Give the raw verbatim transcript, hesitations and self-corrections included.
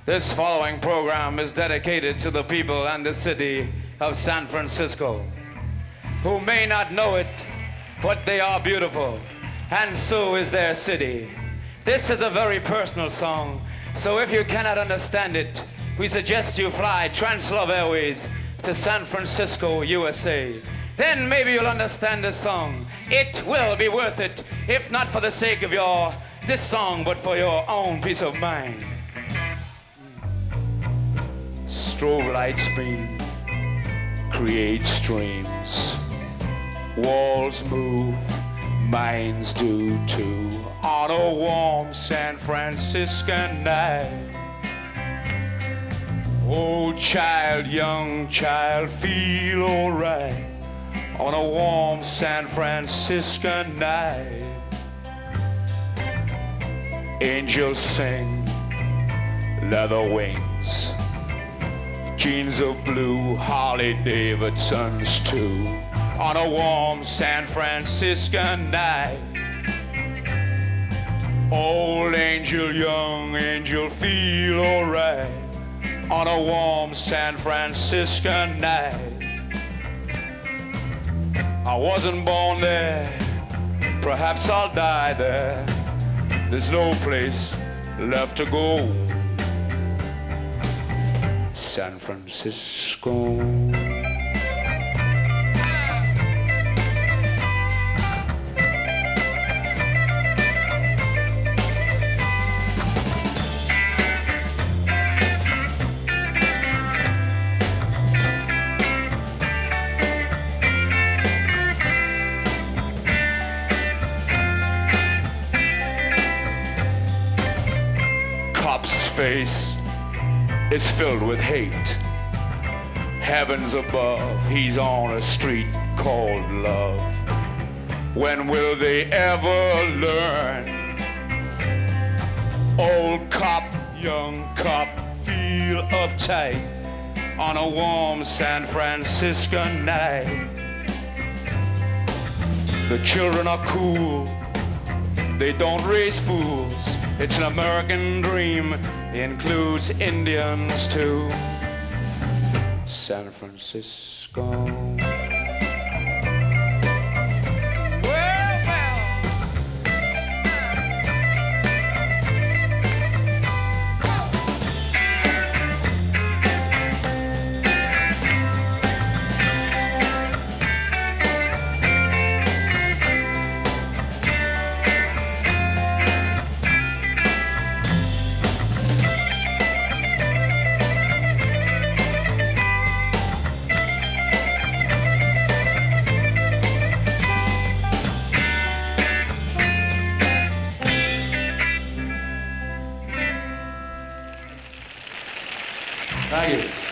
This following program is dedicated to the people and the city of San Francisco, who may not know it, but they are beautiful, and so is their city. This is a very personal song, so if you cannot understand it, we suggest you fly Translove Airways to San Francisco, U S A. Then maybe you'll understand the song. It will be worth it, if not for the sake of your this song, but for your own peace of mind. Strobe lights beam, create streams. Walls move, minds do too. On a warm San Franciscan night. Oh child, young child, feel alright. On a warm San Franciscan night. Angels sing, leather wings. Jeans of blue, Harley Davidsons too. On a warm San Franciscan night. Old angel, young angel, feel alright. On a warm San Franciscan night. I wasn't born there, perhaps I'll die there. There's no place left to go. San Francisco. Cop's face is filled with hate. Heavens above, he's on a street called love. When will they ever learn? Old cop, young cop, feel uptight on a warm San Franciscan night. The children are cool, they don't raise fools. It's an American dream, includes Indians too. San Francisco. Thank you.